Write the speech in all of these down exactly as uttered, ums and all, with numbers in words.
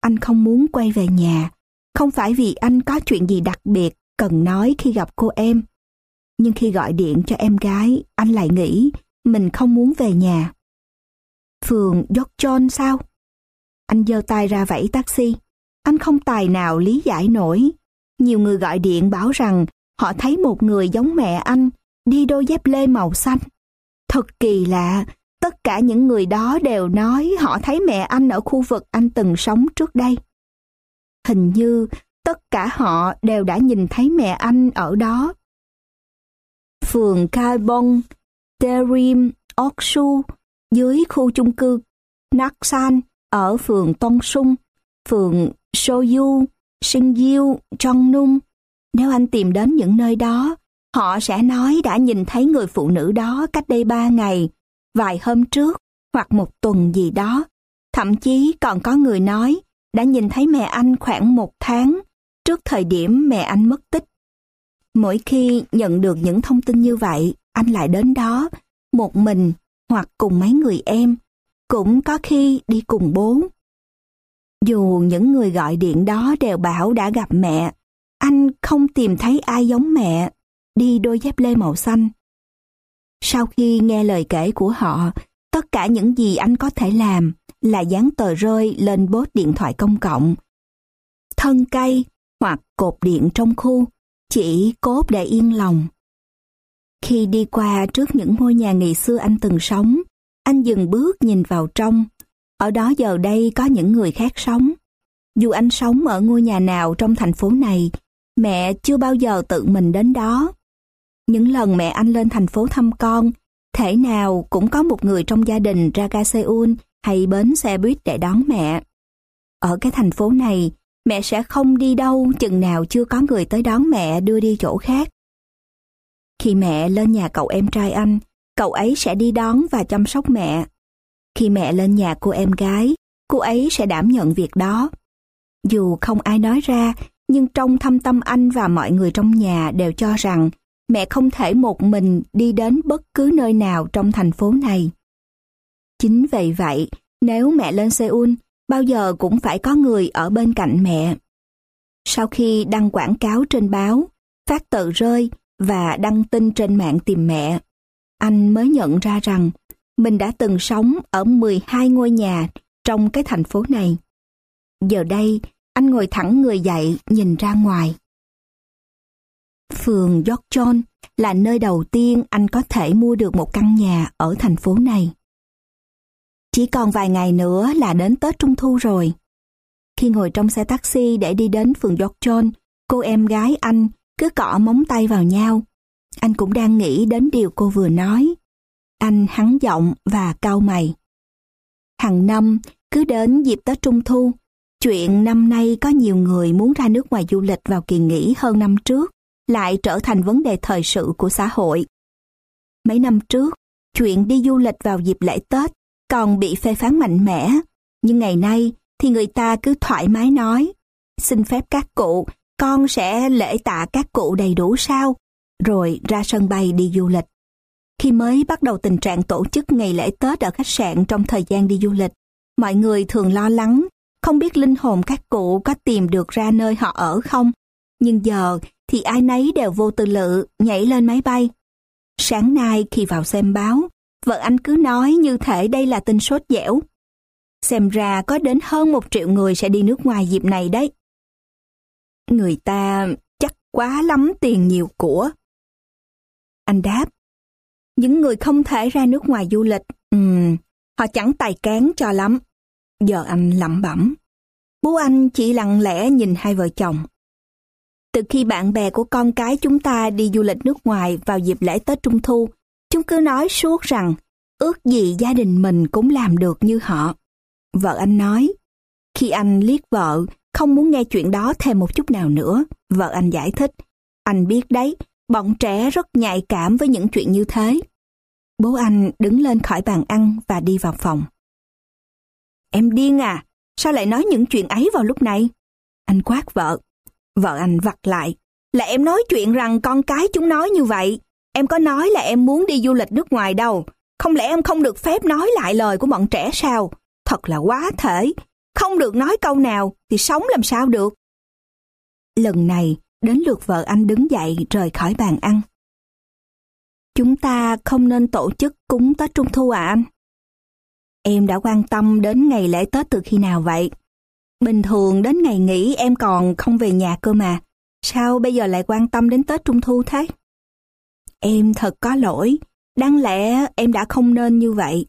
anh không muốn quay về nhà, không phải vì anh có chuyện gì đặc biệt cần nói khi gặp cô em. Nhưng khi gọi điện cho em gái, anh lại nghĩ mình không muốn về nhà. Phường Yorkshire sao? Anh giơ tay ra vẫy taxi. Anh không tài nào lý giải nổi. Nhiều người gọi điện bảo rằng họ thấy một người giống mẹ anh đi đôi dép lê màu xanh. Thật kỳ lạ, tất cả những người đó đều nói họ thấy mẹ anh ở khu vực anh từng sống trước đây. Hình như tất cả họ đều đã nhìn thấy mẹ anh ở đó. Phường Carbon, Terim, Oksu, dưới khu chung cư Naksan ở phường Tong Sung, phường Soyu, Singyu, Jongnung. Nếu anh tìm đến những nơi đó, họ sẽ nói đã nhìn thấy người phụ nữ đó cách đây ba ngày, vài hôm trước, hoặc một tuần gì đó. Thậm chí còn có người nói đã nhìn thấy mẹ anh khoảng một tháng trước thời điểm mẹ anh mất tích. Mỗi khi nhận được những thông tin như vậy, anh lại đến đó, một mình hoặc cùng mấy người em, cũng có khi đi cùng bố. Dù những người gọi điện đó đều bảo đã gặp mẹ, anh không tìm thấy ai giống mẹ, đi đôi dép lê màu xanh. Sau khi nghe lời kể của họ, tất cả những gì anh có thể làm là dán tờ rơi lên bốt điện thoại công cộng, thân cây hoặc cột điện trong khu, chỉ cốt để yên lòng. Khi đi qua trước những ngôi nhà ngày xưa anh từng sống, anh dừng bước nhìn vào trong. Ở đó giờ đây có những người khác sống. Dù anh sống ở ngôi nhà nào trong thành phố này, mẹ chưa bao giờ tự mình đến đó. Những lần mẹ anh lên thành phố thăm con, thể nào cũng có một người trong gia đình ra ga Seoul hay bến xe buýt để đón mẹ. Ở cái thành phố này, mẹ sẽ không đi đâu chừng nào chưa có người tới đón mẹ đưa đi chỗ khác. Khi mẹ lên nhà cậu em trai anh, cậu ấy sẽ đi đón và chăm sóc mẹ. Khi mẹ lên nhà cô em gái, cô ấy sẽ đảm nhận việc đó. Dù không ai nói ra, nhưng trong thâm tâm anh và mọi người trong nhà đều cho rằng mẹ không thể một mình đi đến bất cứ nơi nào trong thành phố này. Chính vì vậy, nếu mẹ lên Seoul, bao giờ cũng phải có người ở bên cạnh mẹ. Sau khi đăng quảng cáo trên báo, phát tờ rơi và đăng tin trên mạng tìm mẹ, anh mới nhận ra rằng mình đã từng sống ở mười hai ngôi nhà trong cái thành phố này. Giờ đây, anh ngồi thẳng người dậy nhìn ra ngoài. Phường Yorkshire là nơi đầu tiên anh có thể mua được một căn nhà ở thành phố này. Chỉ còn vài ngày nữa là đến Tết Trung Thu rồi. Khi ngồi trong xe taxi để đi đến phường Yorkshire, cô em gái anh cứ cọ móng tay vào nhau. Anh cũng đang nghĩ đến điều cô vừa nói. Anh hắng giọng và cau mày. Hàng năm, cứ đến dịp Tết Trung Thu, chuyện năm nay có nhiều người muốn ra nước ngoài du lịch vào kỳ nghỉ hơn năm trước lại trở thành vấn đề thời sự của xã hội. Mấy năm trước, chuyện đi du lịch vào dịp lễ Tết còn bị phê phán mạnh mẽ, nhưng ngày nay thì người ta cứ thoải mái nói, xin phép các cụ, con sẽ lễ tạ các cụ đầy đủ sao, rồi ra sân bay đi du lịch. Khi mới bắt đầu tình trạng tổ chức ngày lễ Tết ở khách sạn trong thời gian đi du lịch, mọi người thường lo lắng, không biết linh hồn các cụ có tìm được ra nơi họ ở không. Nhưng giờ thì ai nấy đều vô tư lự nhảy lên máy bay. Sáng nay khi vào xem báo, vợ anh cứ nói như thể đây là tin sốt dẻo. Xem ra có đến hơn một triệu người sẽ đi nước ngoài dịp này đấy. Người ta chắc quá lắm tiền nhiều của. Anh đáp, những người không thể ra nước ngoài du lịch, um, họ chẳng tài cán cho lắm. Giờ anh lẩm bẩm. Bố anh chỉ lặng lẽ nhìn hai vợ chồng. Từ khi bạn bè của con cái chúng ta đi du lịch nước ngoài vào dịp lễ Tết Trung Thu, chúng cứ nói suốt rằng ước gì gia đình mình cũng làm được như họ. Vợ anh nói. Khi anh liếc vợ, không muốn nghe chuyện đó thêm một chút nào nữa, vợ anh giải thích. Anh biết đấy, bọn trẻ rất nhạy cảm với những chuyện như thế. Bố anh đứng lên khỏi bàn ăn và đi vào phòng. Em điên à? Sao lại nói những chuyện ấy vào lúc này? Anh quát vợ. Vợ anh vặt lại. Là em nói chuyện rằng con cái chúng nói như vậy. Em có nói là em muốn đi du lịch nước ngoài đâu. Không lẽ em không được phép nói lại lời của bọn trẻ sao? Thật là quá thể. Không được nói câu nào thì sống làm sao được. Lần này, đến lượt vợ anh đứng dậy rời khỏi bàn ăn. Chúng ta không nên tổ chức cúng Tết Trung Thu à anh? Em đã quan tâm đến ngày lễ Tết từ khi nào vậy? Bình thường đến ngày nghỉ em còn không về nhà cơ mà. Sao bây giờ lại quan tâm đến Tết Trung Thu thế? Em thật có lỗi. Đáng lẽ em đã không nên như vậy.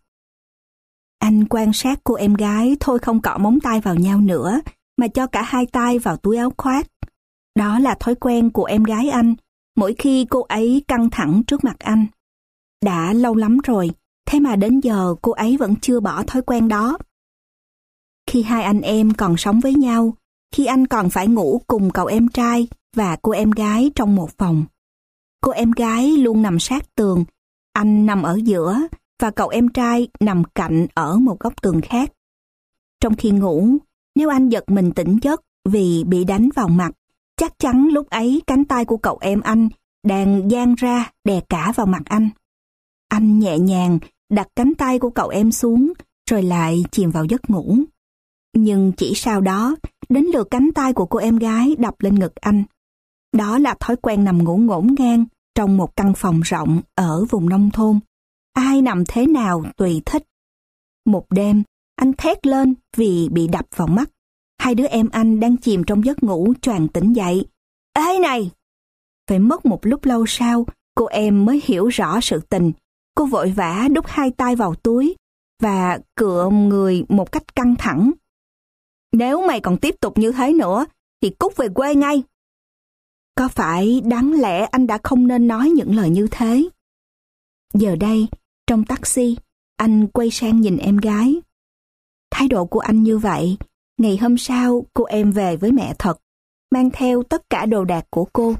Anh quan sát cô em gái thôi không cọ móng tay vào nhau nữa, mà cho cả hai tay vào túi áo khoác. Đó là thói quen của em gái anh, mỗi khi cô ấy căng thẳng trước mặt anh. Đã lâu lắm rồi, thế mà đến giờ cô ấy vẫn chưa bỏ thói quen đó. Khi hai anh em còn sống với nhau, khi anh còn phải ngủ cùng cậu em trai và cô em gái trong một phòng. Cô em gái luôn nằm sát tường, anh nằm ở giữa và cậu em trai nằm cạnh ở một góc tường khác. Trong khi ngủ, nếu anh giật mình tỉnh giấc vì bị đánh vào mặt, chắc chắn lúc ấy cánh tay của cậu em anh đang dang ra đè cả vào mặt anh. Anh nhẹ nhàng đặt cánh tay của cậu em xuống rồi lại chìm vào giấc ngủ. Nhưng chỉ sau đó, đến lượt cánh tay của cô em gái đập lên ngực anh. Đó là thói quen nằm ngủ ngổn ngang trong một căn phòng rộng ở vùng nông thôn. Ai nằm thế nào tùy thích. Một đêm, anh thét lên vì bị đập vào mắt. Hai đứa em anh đang chìm trong giấc ngủ choàng tỉnh dậy. Ê này! Phải mất một lúc lâu sau, cô em mới hiểu rõ sự tình. Cô vội vã đút hai tay vào túi và cựa người một cách căng thẳng. Nếu mày còn tiếp tục như thế nữa, thì cút về quê ngay. Có phải đáng lẽ anh đã không nên nói những lời như thế? Giờ đây, trong taxi, anh quay sang nhìn em gái. Thái độ của anh như vậy, ngày hôm sau cô em về với mẹ thật, mang theo tất cả đồ đạc của cô.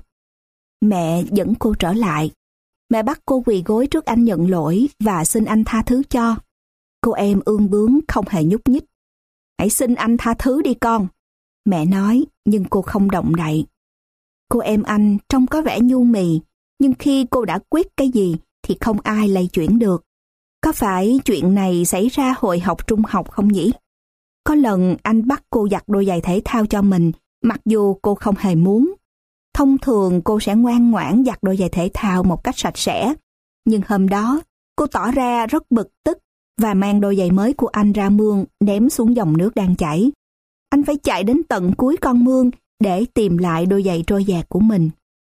Mẹ dẫn cô trở lại. Mẹ bắt cô quỳ gối trước anh nhận lỗi và xin anh tha thứ cho. Cô em ương bướng không hề nhúc nhích. Hãy xin anh tha thứ đi con. Mẹ nói, nhưng cô không động đậy. Cô em anh trông có vẻ nhu mì, nhưng khi cô đã quyết cái gì thì không ai lay chuyển được. Có phải chuyện này xảy ra hồi học trung học không nhỉ? Có lần anh bắt cô giặt đôi giày thể thao cho mình, mặc dù cô không hề muốn. Thông thường cô sẽ ngoan ngoãn giặt đôi giày thể thao một cách sạch sẽ. Nhưng hôm đó, cô tỏ ra rất bực tức và mang đôi giày mới của anh ra mương ném xuống dòng nước đang chảy. Anh phải chạy đến tận cuối con mương để tìm lại đôi giày trôi dạt của mình.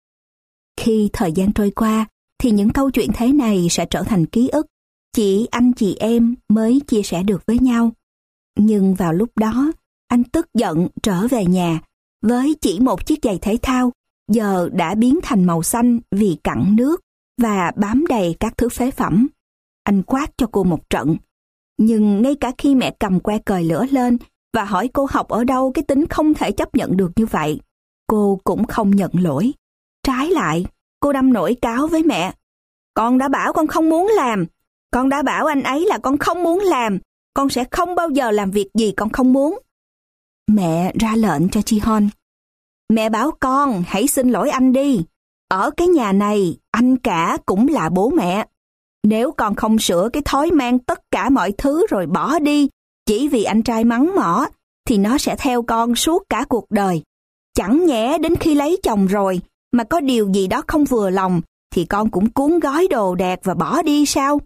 Khi thời gian trôi qua, thì những câu chuyện thế này sẽ trở thành ký ức. Chỉ anh chị em mới chia sẻ được với nhau. Nhưng vào lúc đó, anh tức giận trở về nhà với chỉ một chiếc giày thể thao giờ đã biến thành màu xanh vì cặn nước và bám đầy các thứ phế phẩm. Anh quát cho cô một trận. Nhưng ngay cả khi mẹ cầm que cời lửa lên và hỏi cô học ở đâu cái tính không thể chấp nhận được như vậy, cô cũng không nhận lỗi. Trái lại, cô đâm nổi cáo với mẹ. Con đã bảo con không muốn làm. Con đã bảo anh ấy là con không muốn làm. Con sẽ không bao giờ làm việc gì con không muốn. Mẹ ra lệnh cho Chi Hon. Mẹ bảo con hãy xin lỗi anh đi. Ở cái nhà này, anh cả cũng là bố mẹ. Nếu con không sửa cái thói mang tất cả mọi thứ rồi bỏ đi, chỉ vì anh trai mắng mỏ, thì nó sẽ theo con suốt cả cuộc đời. Chẳng nhẽ đến khi lấy chồng rồi, mà có điều gì đó không vừa lòng, thì con cũng cuốn gói đồ đạc và bỏ đi sao?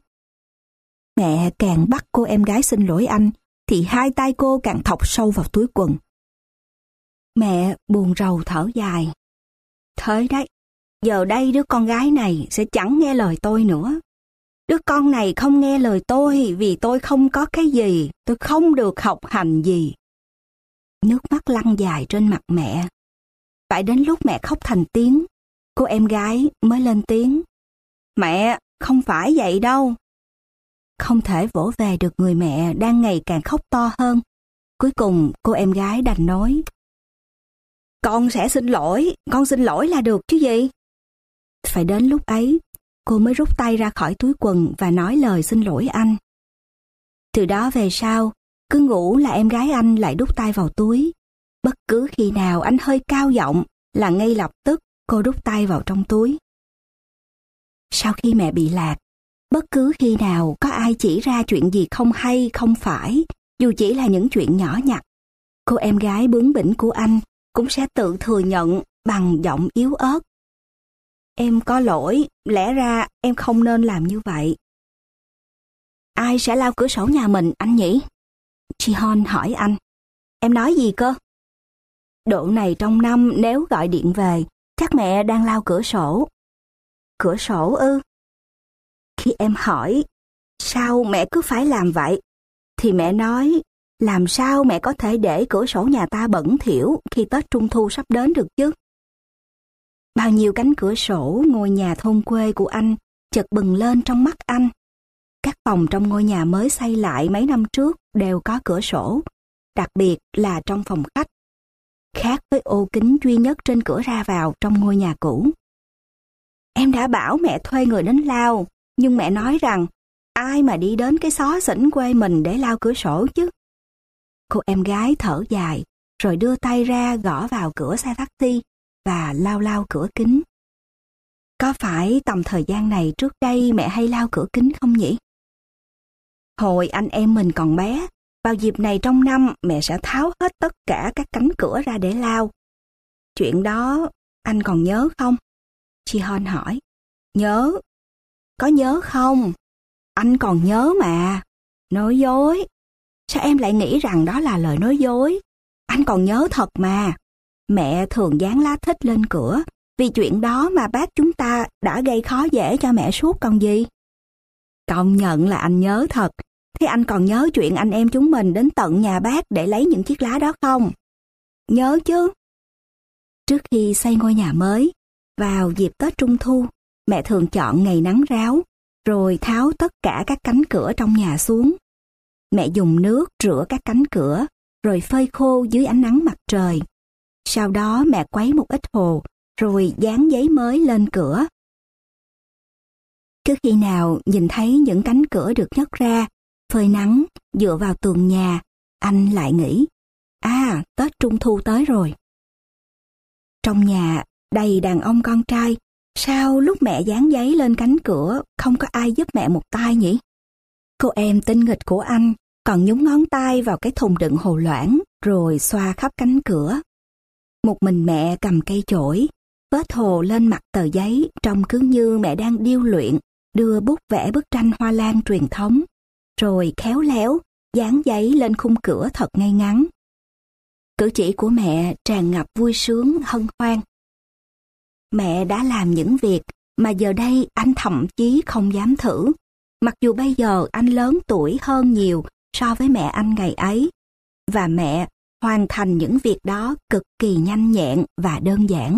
Mẹ càng bắt cô em gái xin lỗi anh, thì hai tay cô càng thọc sâu vào túi quần. Mẹ buồn rầu thở dài. Thế đấy, giờ đây đứa con gái này sẽ chẳng nghe lời tôi nữa. Đứa con này không nghe lời tôi vì tôi không có cái gì, tôi không được học hành gì. Nước mắt lăn dài trên mặt mẹ. Phải đến lúc mẹ khóc thành tiếng, cô em gái mới lên tiếng. Mẹ, không phải vậy đâu. Không thể vỗ về được người mẹ đang ngày càng khóc to hơn. Cuối cùng cô em gái đành nói. Con sẽ xin lỗi, con xin lỗi là được chứ gì. Phải đến lúc ấy, cô mới rút tay ra khỏi túi quần và nói lời xin lỗi anh. Từ đó về sau, cứ ngủ là em gái anh lại đút tay vào túi. Bất cứ khi nào anh hơi cao giọng là ngay lập tức cô đút tay vào trong túi. Sau khi mẹ bị lạc, bất cứ khi nào có ai chỉ ra chuyện gì không hay không phải, dù chỉ là những chuyện nhỏ nhặt, Cô em gái bướng bỉnh của anh cũng sẽ tự thừa nhận bằng giọng yếu ớt. Em có lỗi, lẽ ra em không nên làm như vậy. Ai sẽ lau cửa sổ nhà mình anh nhỉ? Ji-hon hỏi anh. Em nói gì cơ? Độ này trong năm nếu gọi điện về, chắc mẹ đang lau cửa sổ. Cửa sổ ư? Khi em hỏi, sao mẹ cứ phải làm vậy? Thì mẹ nói, làm sao mẹ có thể để cửa sổ nhà ta bẩn thỉu khi Tết Trung Thu sắp đến được chứ? Bao nhiêu cánh cửa sổ ngôi nhà thôn quê của anh chợt bừng lên trong mắt anh. Các phòng trong ngôi nhà mới xây lại mấy năm trước đều có cửa sổ, đặc biệt là trong phòng khách, khác với ô kính duy nhất trên cửa ra vào trong ngôi nhà cũ. Em đã bảo mẹ thuê người đến lau, nhưng mẹ nói rằng ai mà đi đến cái xó xỉnh quê mình để lau cửa sổ chứ. Cô em gái thở dài, rồi đưa tay ra gõ vào cửa xe taxi và lau lau cửa kính. Có phải tầm thời gian này trước đây mẹ hay lau cửa kính không nhỉ? Hồi anh em mình còn bé, vào dịp này trong năm mẹ sẽ tháo hết tất cả các cánh cửa ra để lau. Chuyện đó anh còn nhớ không? Ji-hon hỏi. Nhớ. Có nhớ không? Anh còn nhớ mà. Nói dối. Sao em lại nghĩ rằng đó là lời nói dối? Anh còn nhớ thật mà. Mẹ thường dán lá thích lên cửa, vì chuyện đó mà bác chúng ta đã gây khó dễ cho mẹ suốt còn gì. Công nhận là anh nhớ thật. Thế anh còn nhớ chuyện anh em chúng mình đến tận nhà bác để lấy những chiếc lá đó không? Nhớ chứ. Trước khi xây ngôi nhà mới, vào dịp Tết Trung Thu, mẹ thường chọn ngày nắng ráo, rồi tháo tất cả các cánh cửa trong nhà xuống. Mẹ dùng nước rửa các cánh cửa, rồi phơi khô dưới ánh nắng mặt trời. Sau đó mẹ quấy một ít hồ, rồi dán giấy mới lên cửa. Cứ khi nào nhìn thấy những cánh cửa được nhấc ra, phơi nắng, dựa vào tường nhà, anh lại nghĩ, à, Tết Trung Thu tới rồi. Trong nhà đầy đàn ông con trai, sao lúc mẹ dán giấy lên cánh cửa không có ai giúp mẹ một tay nhỉ? Cô em tinh nghịch của anh còn nhúng ngón tay vào cái thùng đựng hồ loãng rồi xoa khắp cánh cửa. Một mình mẹ cầm cây chổi, vết hồ lên mặt tờ giấy trông cứ như mẹ đang điêu luyện, đưa bút vẽ bức tranh hoa lan truyền thống, rồi khéo léo dán giấy lên khung cửa thật ngay ngắn. Cử chỉ của mẹ tràn ngập vui sướng hân hoan. Mẹ đã làm những việc mà giờ đây anh thậm chí không dám thử, mặc dù bây giờ anh lớn tuổi hơn nhiều so với mẹ anh ngày ấy, và mẹ hoàn thành những việc đó cực kỳ nhanh nhẹn và đơn giản.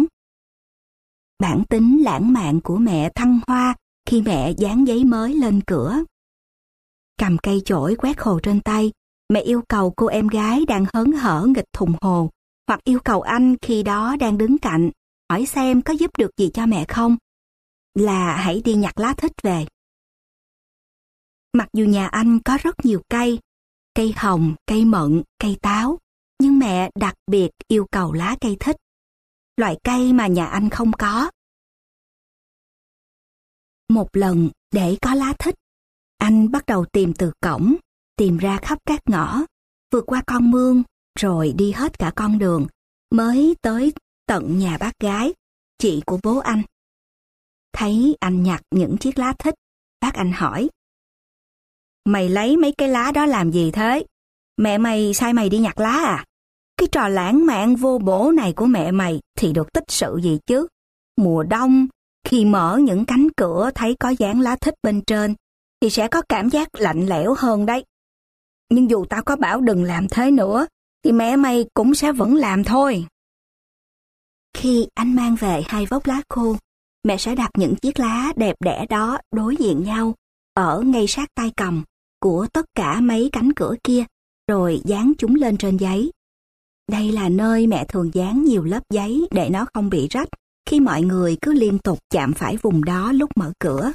Bản tính lãng mạn của mẹ thăng hoa khi mẹ dán giấy mới lên cửa. Cầm cây chổi quét hồ trên tay, mẹ yêu cầu cô em gái đang hớn hở nghịch thùng hồ, hoặc yêu cầu anh khi đó đang đứng cạnh, hỏi xem có giúp được gì cho mẹ không, là hãy đi nhặt lá thích về. Mặc dù nhà anh có rất nhiều cây, cây hồng, cây mận, cây táo, nhưng mẹ đặc biệt yêu cầu lá cây thích, loại cây mà nhà anh không có. Một lần để có lá thích, anh bắt đầu tìm từ cổng, tìm ra khắp các ngõ, vượt qua con mương, rồi đi hết cả con đường, mới tới tận nhà bác gái, chị của bố anh. Thấy anh nhặt những chiếc lá thích, bác anh hỏi, mày lấy mấy cái lá đó làm gì thế? Mẹ mày sai mày đi nhặt lá à? Cái trò lãng mạn vô bổ này của mẹ mày thì được tích sự gì chứ? Mùa đông, khi mở những cánh cửa thấy có dán lá thích bên trên, thì sẽ có cảm giác lạnh lẽo hơn đấy. Nhưng dù tao có bảo đừng làm thế nữa, thì mẹ mày cũng sẽ vẫn làm thôi. Khi anh mang về hai vốc lá khô, mẹ sẽ đặt những chiếc lá đẹp đẽ đó đối diện nhau, ở ngay sát tay cầm của tất cả mấy cánh cửa kia, rồi dán chúng lên trên giấy. Đây là nơi mẹ thường dán nhiều lớp giấy để nó không bị rách khi mọi người cứ liên tục chạm phải vùng đó lúc mở cửa.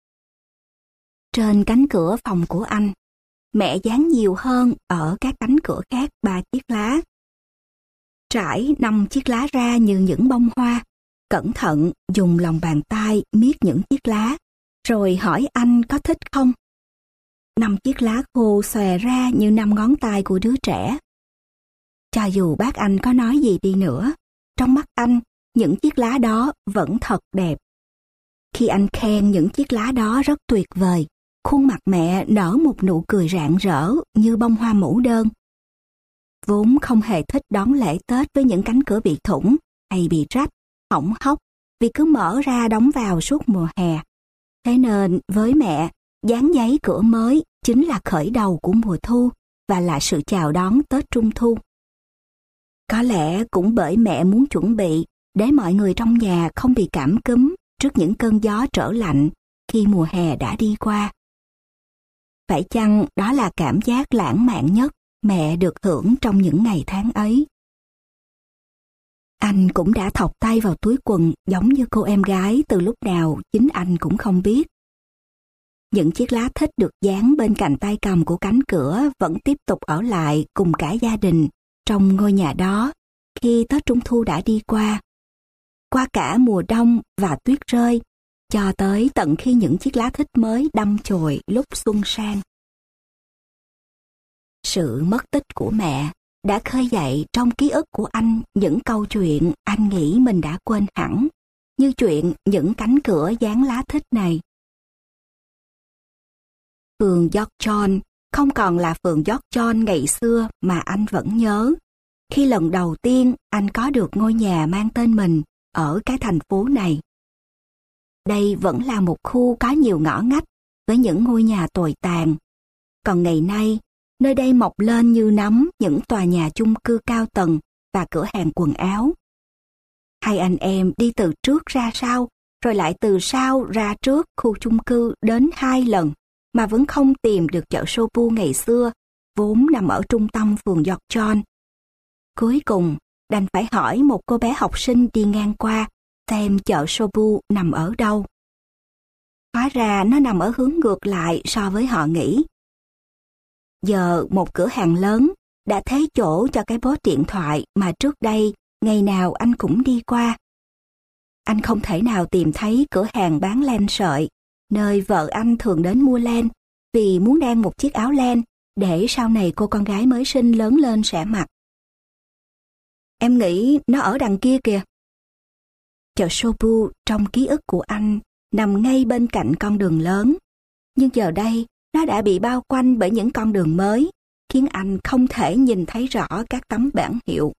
Trên cánh cửa phòng của anh, mẹ dán nhiều hơn ở các cánh cửa khác ba chiếc lá. Trải năm chiếc lá ra như những bông hoa, cẩn thận dùng lòng bàn tay miết những chiếc lá, rồi hỏi anh có thích không. Năm chiếc lá khô xòe ra như năm ngón tay của đứa trẻ. Cho Cho dù bác anh có nói gì đi nữa, trong mắt anh, những chiếc lá đó vẫn thật đẹp. Khi anh khen những chiếc lá đó rất tuyệt vời, khuôn mặt mẹ nở một nụ cười rạng rỡ như bông hoa mẫu đơn. Vốn không hề thích đón lễ Tết với những cánh cửa bị thủng hay bị rách, hỏng hóc vì cứ mở ra đóng vào suốt mùa hè. Thế nên với mẹ, dán giấy cửa mới chính là khởi đầu của mùa thu và là sự chào đón Tết Trung Thu. Có lẽ cũng bởi mẹ muốn chuẩn bị để mọi người trong nhà không bị cảm cúm trước những cơn gió trở lạnh khi mùa hè đã đi qua. Phải chăng đó là cảm giác lãng mạn nhất mẹ được hưởng trong những ngày tháng ấy? Anh cũng đã thọc tay vào túi quần giống như cô em gái từ lúc nào chính anh cũng không biết. Những chiếc lá thích được dán bên cạnh tay cầm của cánh cửa vẫn tiếp tục ở lại cùng cả gia đình trong ngôi nhà đó khi Tết Trung Thu đã đi qua. Qua cả mùa đông và tuyết rơi, cho tới tận khi những chiếc lá thích mới đâm chồi lúc xuân sang. Sự mất tích của mẹ đã khơi dậy trong ký ức của anh những câu chuyện anh nghĩ mình đã quên hẳn, như chuyện những cánh cửa dán lá thích này. Phường York John không còn là phường York John ngày xưa mà anh vẫn nhớ, khi lần đầu tiên anh có được ngôi nhà mang tên mình ở cái thành phố này. Đây vẫn là một khu có nhiều ngõ ngách với những ngôi nhà tồi tàn. Còn ngày nay, nơi đây mọc lên như nấm những tòa nhà chung cư cao tầng và cửa hàng quần áo. Hai anh em đi từ trước ra sau, rồi lại từ sau ra trước khu chung cư đến hai lần, mà vẫn không tìm được chợ Sobu ngày xưa, vốn nằm ở trung tâm phường York John. Cuối cùng, đành phải hỏi một cô bé học sinh đi ngang qua xem chợ Sobu nằm ở đâu. Hóa ra nó nằm ở hướng ngược lại so với họ nghĩ. Giờ một cửa hàng lớn đã thế chỗ cho cái bốt điện thoại mà trước đây ngày nào anh cũng đi qua. Anh không thể nào tìm thấy cửa hàng bán len sợi, nơi vợ anh thường đến mua len vì muốn đan một chiếc áo len để sau này cô con gái mới sinh lớn lên sẽ mặc. Em nghĩ nó ở đằng kia kìa. Chợ Sobu trong ký ức của anh nằm ngay bên cạnh con đường lớn, nhưng giờ đây nó đã bị bao quanh bởi những con đường mới, khiến anh không thể nhìn thấy rõ các tấm bảng hiệu.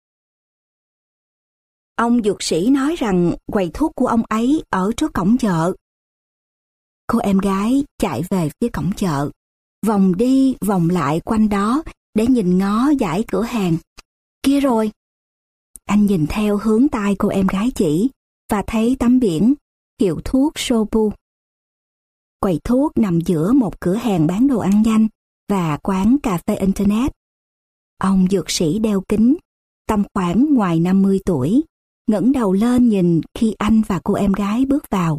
Ông dược sĩ nói rằng quầy thuốc của ông ấy ở trước cổng chợ. Cô em gái chạy về phía cổng chợ, vòng đi vòng lại quanh đó để nhìn ngó dãy cửa hàng. Kia rồi! Anh nhìn theo hướng tay cô em gái chỉ và thấy tấm biển hiệu thuốc Sobu. Quầy thuốc nằm giữa một cửa hàng bán đồ ăn nhanh và quán cà phê Internet. Ông dược sĩ đeo kính, tầm khoảng ngoài năm mươi tuổi, ngẩng đầu lên nhìn khi anh và cô em gái bước vào.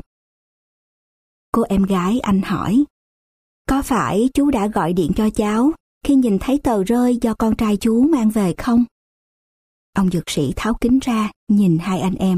Cô em gái anh hỏi, có phải chú đã gọi điện cho cháu khi nhìn thấy tờ rơi do con trai chú mang về không? Ông dược sĩ tháo kính ra, nhìn hai anh em.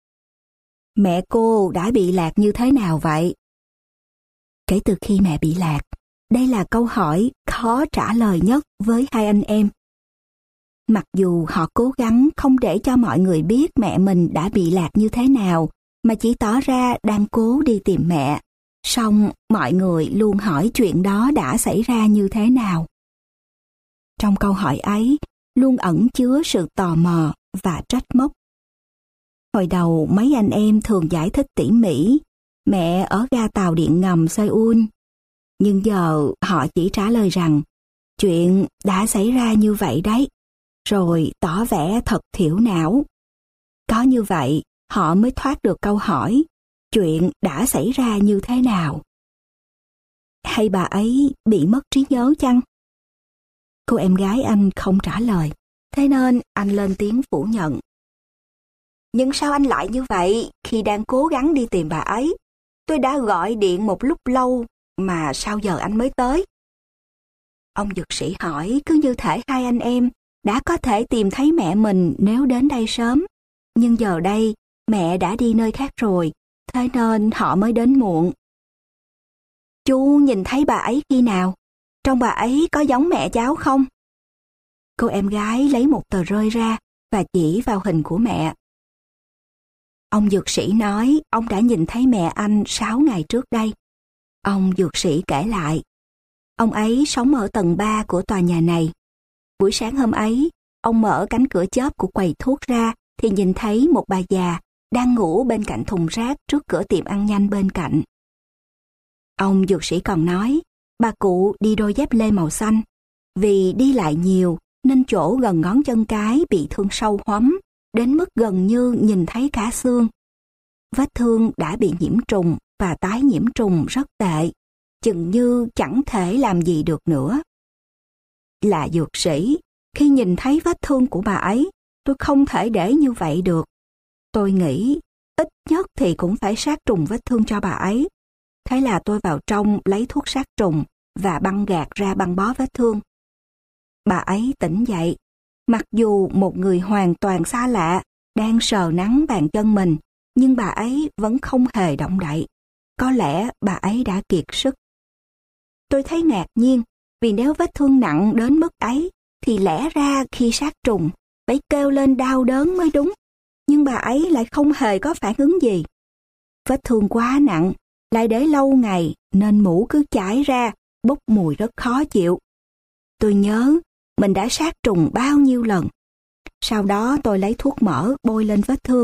Mẹ cô đã bị lạc như thế nào vậy? Kể từ khi mẹ bị lạc, đây là câu hỏi khó trả lời nhất với hai anh em. Mặc dù họ cố gắng không để cho mọi người biết mẹ mình đã bị lạc như thế nào, mà chỉ tỏ ra đang cố đi tìm mẹ, song mọi người luôn hỏi chuyện đó đã xảy ra như thế nào. Trong câu hỏi ấy, luôn ẩn chứa sự tò mò và trách móc. Hồi đầu mấy anh em thường giải thích tỉ mỉ, mẹ ở ga tàu điện ngầm Seoul. Nhưng giờ họ chỉ trả lời rằng, chuyện đã xảy ra như vậy đấy, rồi tỏ vẻ thật thiểu não. Có như vậy, họ mới thoát được câu hỏi, chuyện đã xảy ra như thế nào? Hay bà ấy bị mất trí nhớ chăng? Cô em gái anh không trả lời, thế nên anh lên tiếng phủ nhận. Nhưng sao anh lại như vậy khi đang cố gắng đi tìm bà ấy? Tôi đã gọi điện một lúc lâu mà sao giờ anh mới tới? Ông dược sĩ hỏi cứ như thể hai anh em đã có thể tìm thấy mẹ mình nếu đến đây sớm. Nhưng giờ đây mẹ đã đi nơi khác rồi, thế nên họ mới đến muộn. Chú nhìn thấy bà ấy khi nào? Trông bà ấy có giống mẹ cháu không? Cô em gái lấy một tờ rơi ra và chỉ vào hình của mẹ. Ông dược sĩ nói ông đã nhìn thấy mẹ anh sáu ngày trước đây. Ông dược sĩ kể lại. Ông ấy sống ở tầng ba của tòa nhà này. Buổi sáng hôm ấy, ông mở cánh cửa chớp của quầy thuốc ra thì nhìn thấy một bà già đang ngủ bên cạnh thùng rác trước cửa tiệm ăn nhanh bên cạnh. Ông dược sĩ còn nói, bà cụ đi đôi dép lê màu xanh. Vì đi lại nhiều nên chỗ gần ngón chân cái bị thương sâu hoắm, đến mức gần như nhìn thấy cả xương. Vết thương đã bị nhiễm trùng và tái nhiễm trùng rất tệ, chừng như chẳng thể làm gì được nữa. Là dược sĩ, khi nhìn thấy vết thương của bà ấy, tôi không thể để như vậy được. Tôi nghĩ, ít nhất thì cũng phải sát trùng vết thương cho bà ấy. Thế là tôi vào trong lấy thuốc sát trùng và băng gạc ra băng bó vết thương. Bà ấy tỉnh dậy, mặc dù một người hoàn toàn xa lạ đang sờ nắn bàn chân mình, nhưng bà ấy vẫn không hề động đậy. Có lẽ bà ấy đã kiệt sức. Tôi thấy ngạc nhiên, vì nếu vết thương nặng đến mức ấy, thì lẽ ra khi sát trùng, phải kêu lên đau đớn mới đúng. Nhưng bà ấy lại không hề có phản ứng gì. Vết thương quá nặng, lại để lâu ngày nên mũ cứ chảy ra, bốc mùi rất khó chịu. Tôi nhớ mình đã sát trùng bao nhiêu lần. Sau đó tôi lấy thuốc mỡ bôi lên vết thương.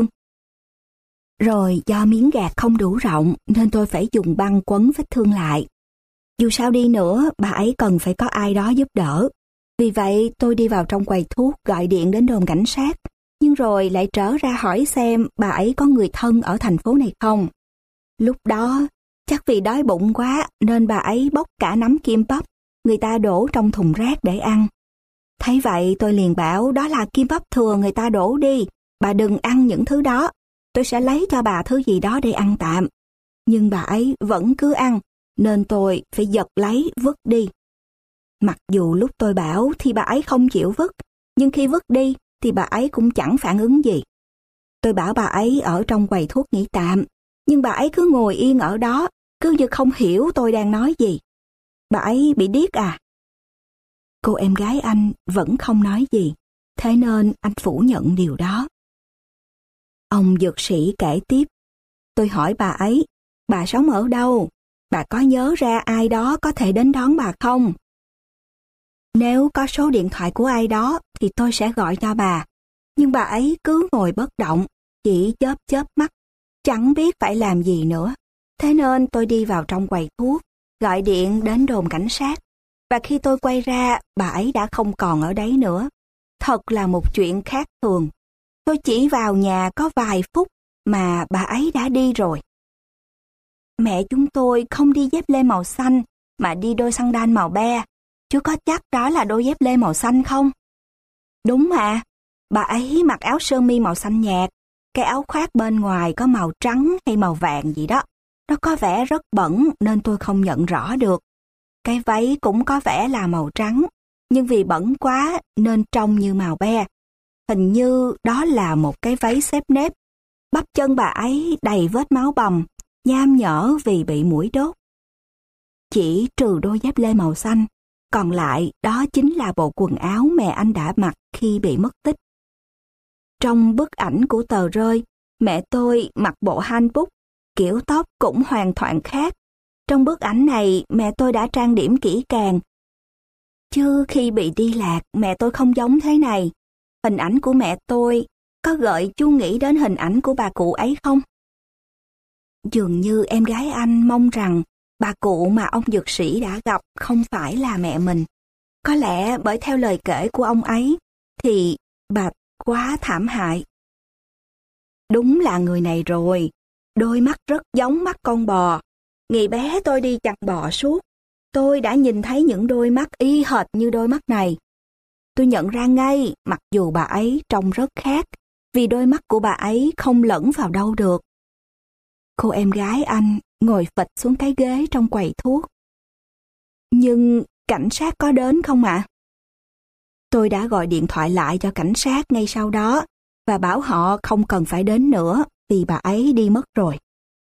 Rồi do miếng gạc không đủ rộng nên tôi phải dùng băng quấn vết thương lại. Dù sao đi nữa, bà ấy cần phải có ai đó giúp đỡ. Vì vậy tôi đi vào trong quầy thuốc gọi điện đến đồn cảnh sát, nhưng rồi lại trở ra hỏi xem bà ấy có người thân ở thành phố này không. Lúc đó, chắc vì đói bụng quá nên bà ấy bóc cả nắm kim bắp, người ta đổ trong thùng rác để ăn. Thấy vậy tôi liền bảo đó là kim bắp thừa người ta đổ đi, bà đừng ăn những thứ đó, tôi sẽ lấy cho bà thứ gì đó để ăn tạm. Nhưng bà ấy vẫn cứ ăn, nên tôi phải giật lấy vứt đi. Mặc dù lúc tôi bảo thì bà ấy không chịu vứt, nhưng khi vứt đi thì bà ấy cũng chẳng phản ứng gì. Tôi bảo bà ấy ở trong quầy thuốc nghỉ tạm, nhưng bà ấy cứ ngồi yên ở đó, cứ như không hiểu tôi đang nói gì. Bà ấy bị điếc à? Cô em gái anh vẫn không nói gì, thế nên anh phủ nhận điều đó. Ông dược sĩ kể tiếp. Tôi hỏi bà ấy, bà sống ở đâu? Bà có nhớ ra ai đó có thể đến đón bà không? Nếu có số điện thoại của ai đó thì tôi sẽ gọi cho bà. Nhưng bà ấy cứ ngồi bất động, chỉ chớp chớp mắt, chẳng biết phải làm gì nữa. Thế nên tôi đi vào trong quầy thuốc, gọi điện đến đồn cảnh sát. Và khi tôi quay ra, bà ấy đã không còn ở đấy nữa. Thật là một chuyện khác thường. Tôi chỉ vào nhà có vài phút mà bà ấy đã đi rồi. Mẹ chúng tôi không đi dép lê màu xanh mà đi đôi xăng màu be. Chú có chắc đó là đôi dép lê màu xanh không? Đúng mà, bà ấy mặc áo sơ mi màu xanh nhạt, cái áo khoác bên ngoài có màu trắng hay màu vàng gì đó. Nó có vẻ rất bẩn nên tôi không nhận rõ được. Cái váy cũng có vẻ là màu trắng, nhưng vì bẩn quá nên trông như màu be. Hình như đó là một cái váy xếp nếp. Bắp chân bà ấy đầy vết máu bầm, nham nhở vì bị muỗi đốt. Chỉ trừ đôi dép lê màu xanh, còn lại đó chính là bộ quần áo mẹ anh đã mặc khi bị mất tích. Trong bức ảnh của tờ rơi, mẹ tôi mặc bộ hanbok, kiểu tóc cũng hoàn toàn khác. Trong bức ảnh này, mẹ tôi đã trang điểm kỹ càng. Chứ khi bị đi lạc, mẹ tôi không giống thế này. Hình ảnh của mẹ tôi có gợi chú nghĩ đến hình ảnh của bà cụ ấy không? Dường như em gái anh mong rằng bà cụ mà ông dược sĩ đã gặp không phải là mẹ mình. Có lẽ bởi theo lời kể của ông ấy, thì bà quá thảm hại. Đúng là người này rồi, đôi mắt rất giống mắt con bò. Ngày bé tôi đi chăn bò suốt, tôi đã nhìn thấy những đôi mắt y hệt như đôi mắt này. Tôi nhận ra ngay, mặc dù bà ấy trông rất khác, vì đôi mắt của bà ấy không lẫn vào đâu được. Cô em gái anh ngồi phịch xuống cái ghế trong quầy thuốc. Nhưng cảnh sát có đến không ạ? Tôi đã gọi điện thoại lại cho cảnh sát ngay sau đó và bảo họ không cần phải đến nữa vì bà ấy đi mất rồi.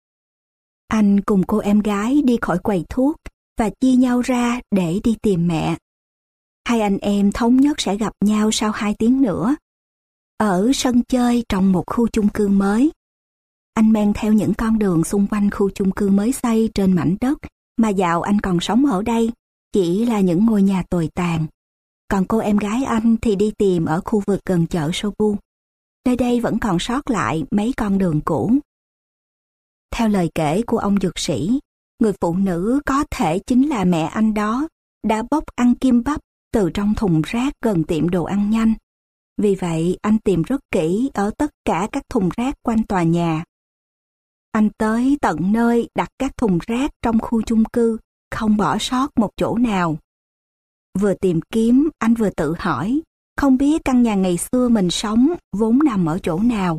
Anh cùng cô em gái đi khỏi quầy thuốc và chia nhau ra để đi tìm mẹ. Hai anh em thống nhất sẽ gặp nhau sau hai tiếng nữa, ở sân chơi trong một khu chung cư mới. Anh men theo những con đường xung quanh khu chung cư mới xây trên mảnh đất mà dạo anh còn sống ở đây, chỉ là những ngôi nhà tồi tàn. Còn cô em gái anh thì đi tìm ở khu vực gần chợ Sobu. Nơi đây vẫn còn sót lại mấy con đường cũ. Theo lời kể của ông dược sĩ, người phụ nữ có thể chính là mẹ anh đó, đã bốc ăn kim bắp từ trong thùng rác gần tiệm đồ ăn nhanh. Vì vậy, anh tìm rất kỹ ở tất cả các thùng rác quanh tòa nhà. Anh tới tận nơi đặt các thùng rác trong khu chung cư, không bỏ sót một chỗ nào. Vừa tìm kiếm, anh vừa tự hỏi, không biết căn nhà ngày xưa mình sống vốn nằm ở chỗ nào.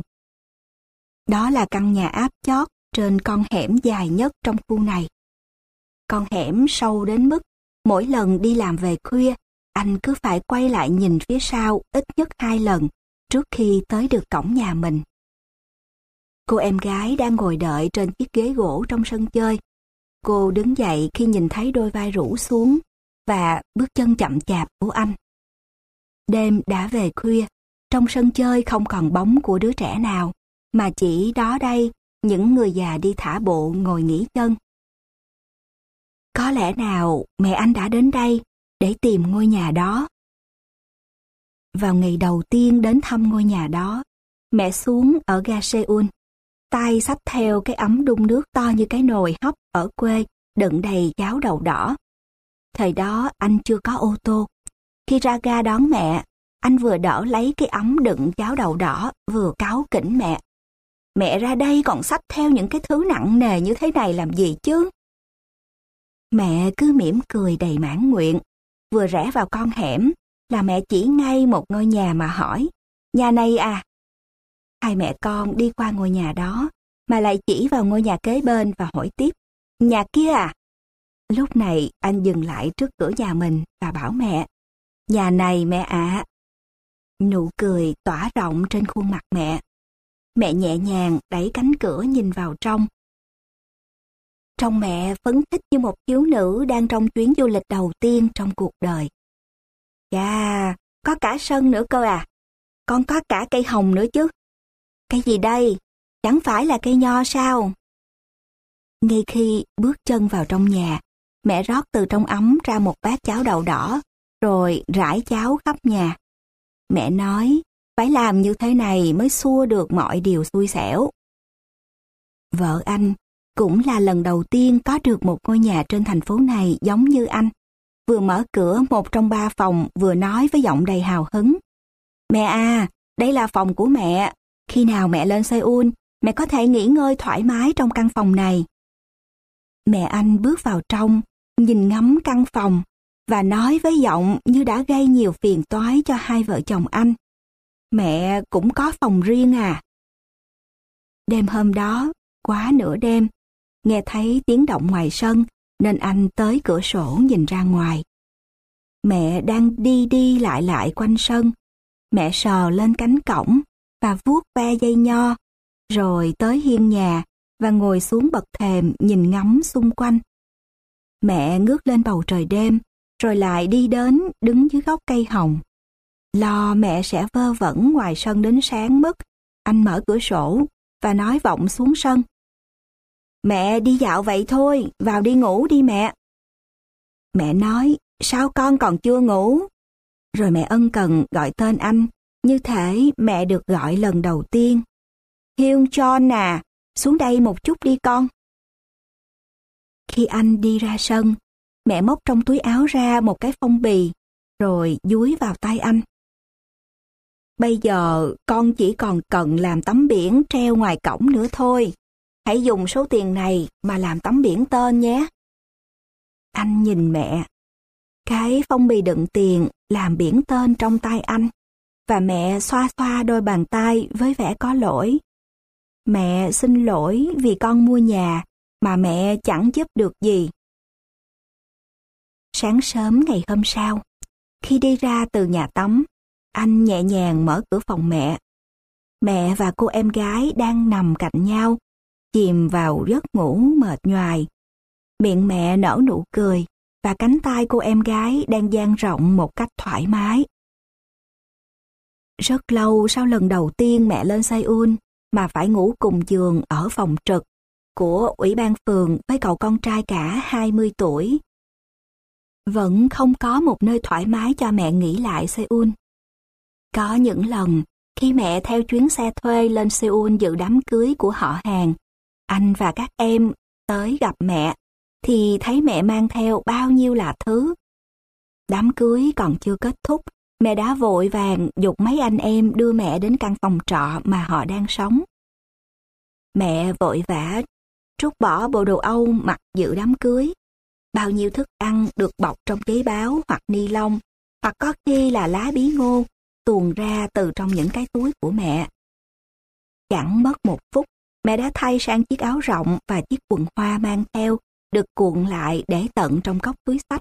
Đó là căn nhà áp chót trên con hẻm dài nhất trong khu này. Con hẻm sâu đến mức mỗi lần đi làm về khuya, anh cứ phải quay lại nhìn phía sau ít nhất hai lần trước khi tới được cổng nhà mình. Cô em gái đang ngồi đợi trên chiếc ghế gỗ trong sân chơi. Cô đứng dậy khi nhìn thấy đôi vai rũ xuống và bước chân chậm chạp của anh. Đêm đã về khuya, trong sân chơi không còn bóng của đứa trẻ nào, mà chỉ đó đây những người già đi thả bộ ngồi nghỉ chân. Có lẽ nào mẹ anh đã đến đây để tìm ngôi nhà đó. Vào ngày đầu tiên đến thăm ngôi nhà đó, mẹ xuống ở ga Seoul, tay xách theo cái ấm đun nước to như cái nồi hấp ở quê, đựng đầy cháo đậu đỏ. Thời đó anh chưa có ô tô. Khi ra ga đón mẹ, anh vừa đỡ lấy cái ấm đựng cháo đậu đỏ, vừa cáu kỉnh mẹ. Mẹ ra đây còn xách theo những cái thứ nặng nề như thế này làm gì chứ? Mẹ cứ mỉm cười đầy mãn nguyện. Vừa rẽ vào con hẻm là mẹ chỉ ngay một ngôi nhà mà hỏi, nhà này à? Hai mẹ con đi qua ngôi nhà đó, mà lại chỉ vào ngôi nhà kế bên và hỏi tiếp, nhà kia à? Lúc này anh dừng lại trước cửa nhà mình và bảo mẹ, nhà này mẹ ạ. Nụ cười tỏa rộng trên khuôn mặt mẹ. Mẹ nhẹ nhàng đẩy cánh cửa nhìn vào trong. Trông mẹ phấn khích như một thiếu nữ đang trong chuyến du lịch đầu tiên trong cuộc đời. Chà, có cả sân nữa cơ à? Con có cả cây hồng nữa chứ? Cây gì đây? Chẳng phải là cây nho sao? Ngay khi bước chân vào trong nhà, mẹ rót từ trong ấm ra một bát cháo đậu đỏ, rồi rải cháo khắp nhà. Mẹ nói, phải làm như thế này mới xua được mọi điều xui xẻo. Vợ anh cũng là lần đầu tiên có được một ngôi nhà trên thành phố này giống như anh. Vừa mở cửa một trong ba phòng vừa nói với giọng đầy hào hứng. Mẹ à, đây là phòng của mẹ. Khi nào mẹ lên Seoul, mẹ có thể nghỉ ngơi thoải mái trong căn phòng này. Mẹ anh bước vào trong, nhìn ngắm căn phòng và nói với giọng như đã gây nhiều phiền toái cho hai vợ chồng anh. Mẹ cũng có phòng riêng à? Đêm hôm đó, quá nửa đêm, nghe thấy tiếng động ngoài sân nên anh tới cửa sổ nhìn ra ngoài. Mẹ đang đi đi lại lại quanh sân. Mẹ sờ lên cánh cổng và vuốt ve dây nho, rồi tới hiên nhà và ngồi xuống bậc thềm nhìn ngắm xung quanh. Mẹ ngước lên bầu trời đêm, rồi lại đi đến đứng dưới gốc cây hồng. Lo mẹ sẽ vơ vẩn ngoài sân đến sáng mất, anh mở cửa sổ và nói vọng xuống sân. Mẹ đi dạo vậy thôi, vào đi ngủ đi mẹ. Mẹ nói, sao con còn chưa ngủ? Rồi mẹ ân cần gọi tên anh, như thể mẹ được gọi lần đầu tiên. Hyun John à, xuống đây một chút đi con. Khi anh đi ra sân, mẹ móc trong túi áo ra một cái phong bì, rồi dúi vào tay anh. Bây giờ con chỉ còn cần làm tấm biển treo ngoài cổng nữa thôi. Hãy dùng số tiền này mà làm tấm biển tên nhé. Anh nhìn mẹ. Cái phong bì đựng tiền làm biển tên trong tay anh, và mẹ xoa xoa đôi bàn tay với vẻ có lỗi. Mẹ xin lỗi vì con mua nhà mà mẹ chẳng giúp được gì. Sáng sớm ngày hôm sau, khi đi ra từ nhà tắm, anh nhẹ nhàng mở cửa phòng mẹ. Mẹ và cô em gái đang nằm cạnh nhau, chìm vào giấc ngủ mệt nhoài. Miệng mẹ nở nụ cười, và cánh tay cô em gái đang dang rộng một cách thoải mái. Rất lâu sau lần đầu tiên mẹ lên Seoul mà phải ngủ cùng giường ở phòng trực của ủy ban phường với cậu con trai cả hai mươi tuổi. Vẫn không có một nơi thoải mái cho mẹ nghỉ lại Seoul. Có những lần khi mẹ theo chuyến xe thuê lên Seoul dự đám cưới của họ hàng, anh và các em tới gặp mẹ, thì thấy mẹ mang theo bao nhiêu là thứ. Đám cưới còn chưa kết thúc, mẹ đã vội vàng giục mấy anh em đưa mẹ đến căn phòng trọ mà họ đang sống. Mẹ vội vã trút bỏ bộ đồ Âu mặc dự đám cưới. Bao nhiêu thức ăn được bọc trong giấy báo hoặc ni lông, hoặc có khi là lá bí ngô, tuồn ra từ trong những cái túi của mẹ. Chẳng mất một phút, mẹ đã thay sang chiếc áo rộng và chiếc quần hoa mang theo, được cuộn lại để tận trong cốc túi xách.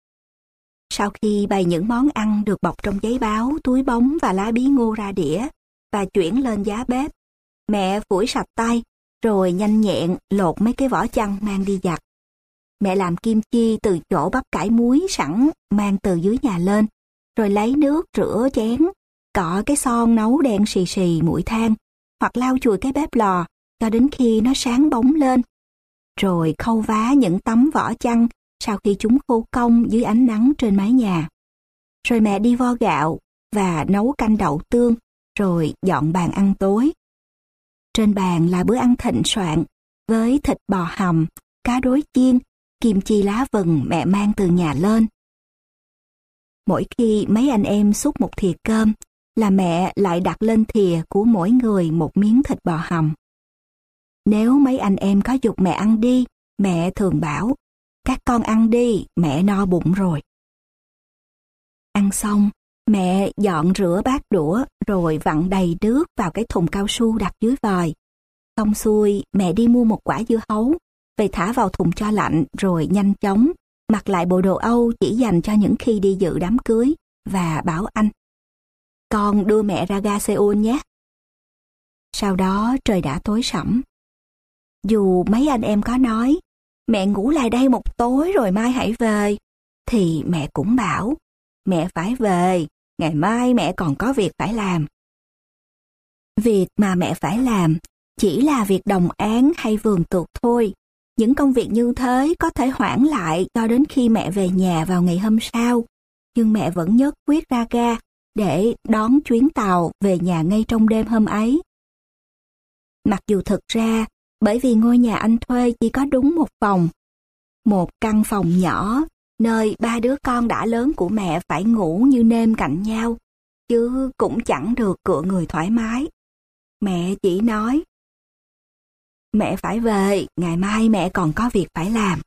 Sau khi bày những món ăn được bọc trong giấy báo, túi bóng và lá bí ngô ra đĩa và chuyển lên giá bếp, mẹ phủi sạch tay, rồi nhanh nhẹn lột mấy cái vỏ chăn mang đi giặt. Mẹ làm kim chi từ chỗ bắp cải muối sẵn mang từ dưới nhà lên, rồi lấy nước rửa chén, cọ cái son nấu đen xì xì mũi than, hoặc lau chùi cái bếp lò cho đến khi nó sáng bóng lên, rồi khâu vá những tấm vỏ chăn sau khi chúng khô cong dưới ánh nắng trên mái nhà. Rồi mẹ đi vo gạo và nấu canh đậu tương, rồi dọn bàn ăn tối. Trên bàn là bữa ăn thịnh soạn với thịt bò hầm, cá rối chiên, kim chi lá vừng mẹ mang từ nhà lên. Mỗi khi mấy anh em xúc một thìa cơm, là mẹ lại đặt lên thìa của mỗi người một miếng thịt bò hầm. Nếu mấy anh em có giục mẹ ăn đi, mẹ thường bảo, các con ăn đi, mẹ no bụng rồi. Ăn xong, mẹ dọn rửa bát đũa rồi vặn đầy nước vào cái thùng cao su đặt dưới vòi. Xong xuôi, mẹ đi mua một quả dưa hấu, về thả vào thùng cho lạnh rồi nhanh chóng mặc lại bộ đồ Âu chỉ dành cho những khi đi dự đám cưới và bảo anh: con đưa mẹ ra ga Seoul nhé. Sau đó trời đã tối sẫm. Dù mấy anh em có nói mẹ ngủ lại đây một tối rồi mai hãy về, thì mẹ cũng bảo mẹ phải về, ngày mai mẹ còn có việc phải làm. Việc mà mẹ phải làm chỉ là việc đồng áng hay vườn tược thôi. Những công việc như thế có thể hoãn lại cho đến khi mẹ về nhà vào ngày hôm sau, nhưng mẹ vẫn nhất quyết ra ga để đón chuyến tàu về nhà ngay trong đêm hôm ấy. Mặc dù thực ra, bởi vì ngôi nhà anh thuê chỉ có đúng một phòng, một căn phòng nhỏ, nơi ba đứa con đã lớn của mẹ phải ngủ như nêm cạnh nhau, chứ cũng chẳng được cựa người thoải mái. Mẹ chỉ nói: mẹ phải về, ngày mai mẹ còn có việc phải làm.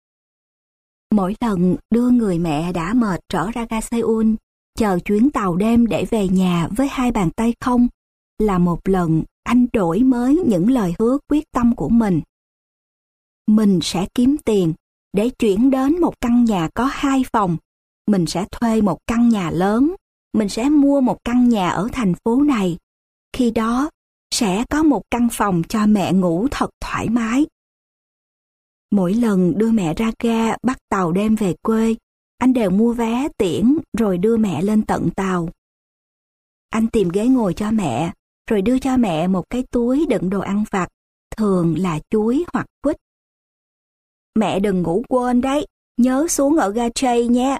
Mỗi lần đưa người mẹ đã mệt trở ra ga Seoul, chờ chuyến tàu đêm để về nhà với hai bàn tay không, là một lần anh đổi mới những lời hứa quyết tâm của mình. Mình sẽ kiếm tiền để chuyển đến một căn nhà có hai phòng, mình sẽ thuê một căn nhà lớn, mình sẽ mua một căn nhà ở thành phố này. Khi đó, sẽ có một căn phòng cho mẹ ngủ thật thoải mái. Mỗi lần đưa mẹ ra ga bắt tàu đêm về quê, anh đều mua vé tiễn rồi đưa mẹ lên tận tàu. Anh tìm ghế ngồi cho mẹ, rồi đưa cho mẹ một cái túi đựng đồ ăn vặt, thường là chuối hoặc quýt. Mẹ đừng ngủ quên đấy, nhớ xuống ở ga Chay nhé.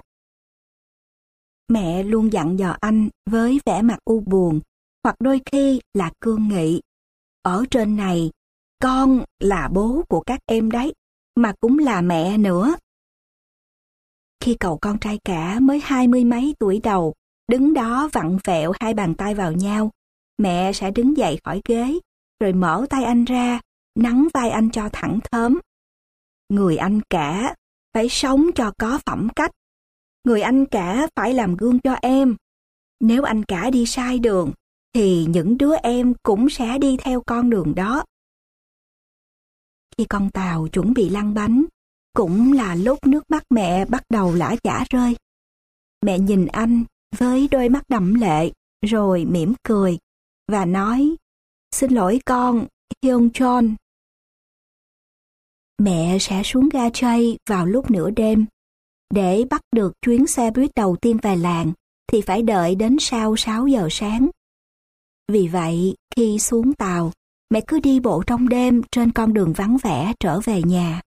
Mẹ luôn dặn dò anh với vẻ mặt u buồn, hoặc đôi khi là cương nghị. Ở trên này, con là bố của các em đấy, mà cũng là mẹ nữa. Khi cậu con trai cả mới hai mươi mấy tuổi đầu, đứng đó vặn vẹo hai bàn tay vào nhau, mẹ sẽ đứng dậy khỏi ghế, rồi mở tay anh ra, nắn vai anh cho thẳng thớm. Người anh cả phải sống cho có phẩm cách. Người anh cả phải làm gương cho em. Nếu anh cả đi sai đường, thì những đứa em cũng sẽ đi theo con đường đó. Khi con tàu chuẩn bị lăn bánh, cũng là lúc nước mắt mẹ bắt đầu lã chã rơi. Mẹ nhìn anh với đôi mắt đẫm lệ, rồi mỉm cười, và nói: xin lỗi con, Hyun Chon. Mẹ sẽ xuống ga Chay vào lúc nửa đêm. Để bắt được chuyến xe buýt đầu tiên về làng thì phải đợi đến sau sáu giờ sáng. Vì vậy, khi xuống tàu, mẹ cứ đi bộ trong đêm trên con đường vắng vẻ trở về nhà.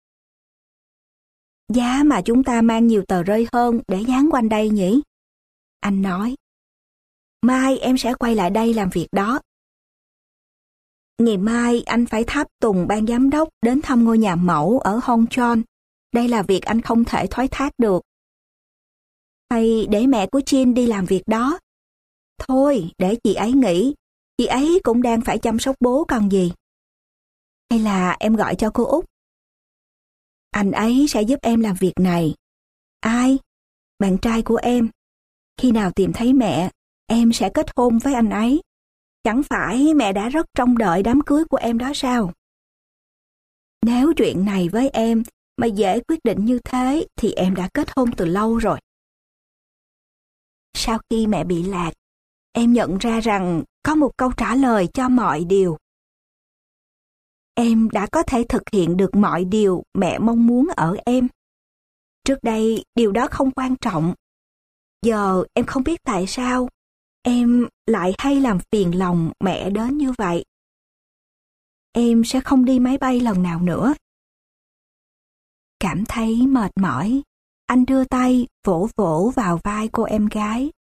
Giá mà chúng ta mang nhiều tờ rơi hơn để dán quanh đây nhỉ? Anh nói. Mai em sẽ quay lại đây làm việc đó. Ngày mai anh phải tháp tùng ban giám đốc đến thăm ngôi nhà mẫu ở Hong Chon. Đây là việc anh không thể thoái thác được. Hay để mẹ của Jin đi làm việc đó? Thôi, để chị ấy nghỉ. Chị ấy cũng đang phải chăm sóc bố còn gì. Hay là em gọi cho cô Út? Anh ấy sẽ giúp em làm việc này. Ai? Bạn trai của em. Khi nào tìm thấy mẹ, em sẽ kết hôn với anh ấy. Chẳng phải mẹ đã rất trông đợi đám cưới của em đó sao? Nếu chuyện này với em mà dễ quyết định như thế thì em đã kết hôn từ lâu rồi. Sau khi mẹ bị lạc, em nhận ra rằng có một câu trả lời cho mọi điều. Em đã có thể thực hiện được mọi điều mẹ mong muốn ở em. Trước đây, điều đó không quan trọng. Giờ em không biết tại sao em lại hay làm phiền lòng mẹ đến như vậy. Em sẽ không đi máy bay lần nào nữa. Cảm thấy mệt mỏi, anh đưa tay vỗ vỗ vào vai cô em gái.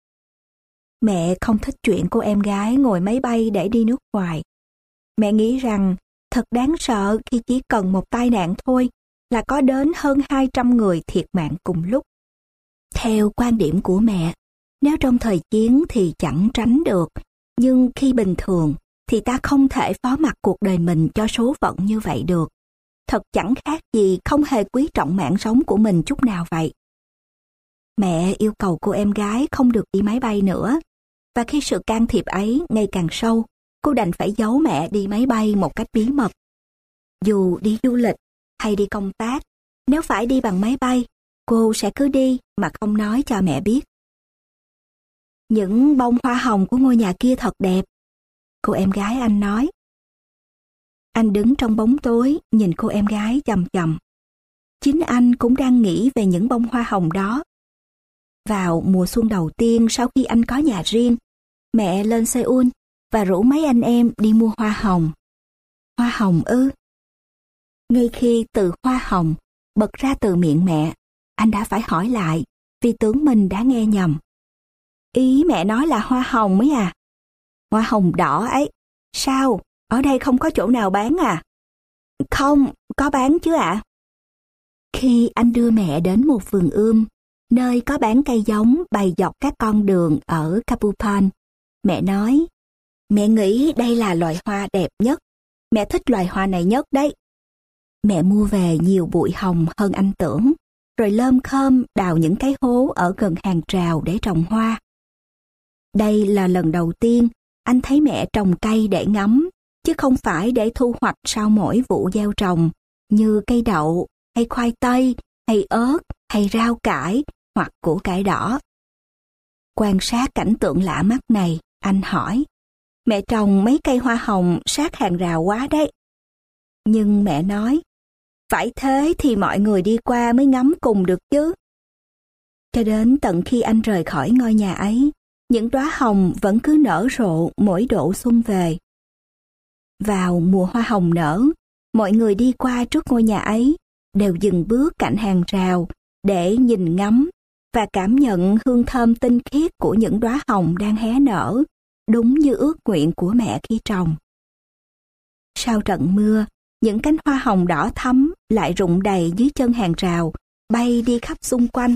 Mẹ không thích chuyện cô em gái ngồi máy bay để đi nước ngoài. Mẹ nghĩ rằng thật đáng sợ khi chỉ cần một tai nạn thôi là có đến hơn hai trăm người thiệt mạng cùng lúc. Theo quan điểm của mẹ, nếu trong thời chiến thì chẳng tránh được, nhưng khi bình thường thì ta không thể phó mặc cuộc đời mình cho số phận như vậy được. Thật chẳng khác gì không hề quý trọng mạng sống của mình chút nào vậy. Mẹ yêu cầu cô em gái không được đi máy bay nữa, và khi sự can thiệp ấy ngày càng sâu, cô đành phải giấu mẹ đi máy bay một cách bí mật. Dù đi du lịch hay đi công tác, nếu phải đi bằng máy bay, cô sẽ cứ đi mà không nói cho mẹ biết. Những bông hoa hồng của ngôi nhà kia thật đẹp, cô em gái anh nói. Anh đứng trong bóng tối nhìn cô em gái chằm chằm. Chính anh cũng đang nghĩ về những bông hoa hồng đó. Vào mùa xuân đầu tiên sau khi anh có nhà riêng, mẹ lên Seoul và rủ mấy anh em đi mua hoa hồng. Hoa hồng ư? Ngay khi từ hoa hồng bật ra từ miệng mẹ, anh đã phải hỏi lại vì tưởng mình đã nghe nhầm. Ý mẹ nói là hoa hồng ấy à? Hoa hồng đỏ ấy. Sao? Ở đây không có chỗ nào bán à? Không, có bán chứ ạ. À? Khi anh đưa mẹ đến một vườn ươm, nơi có bán cây giống bày dọc các con đường ở Kapupan, mẹ nói, mẹ nghĩ đây là loài hoa đẹp nhất. Mẹ thích loài hoa này nhất đấy. Mẹ mua về nhiều bụi hồng hơn anh tưởng, rồi lơm khơm đào những cái hố ở gần hàng rào để trồng hoa. Đây là lần đầu tiên anh thấy mẹ trồng cây để ngắm, chứ không phải để thu hoạch sau mỗi vụ gieo trồng, như cây đậu, hay khoai tây, hay ớt, hay rau cải, hoặc củ cải đỏ. Quan sát cảnh tượng lạ mắt này, anh hỏi, mẹ trồng mấy cây hoa hồng sát hàng rào quá đấy. Nhưng mẹ nói, phải thế thì mọi người đi qua mới ngắm cùng được chứ. Cho đến tận khi anh rời khỏi ngôi nhà ấy, những đóa hồng vẫn cứ nở rộ mỗi độ xuân về. Vào mùa hoa hồng nở, mọi người đi qua trước ngôi nhà ấy đều dừng bước cạnh hàng rào để nhìn ngắm và cảm nhận hương thơm tinh khiết của những đóa hồng đang hé nở, đúng như ước nguyện của mẹ khi trồng. Sau trận mưa, những cánh hoa hồng đỏ thắm lại rụng đầy dưới chân hàng rào, bay đi khắp xung quanh.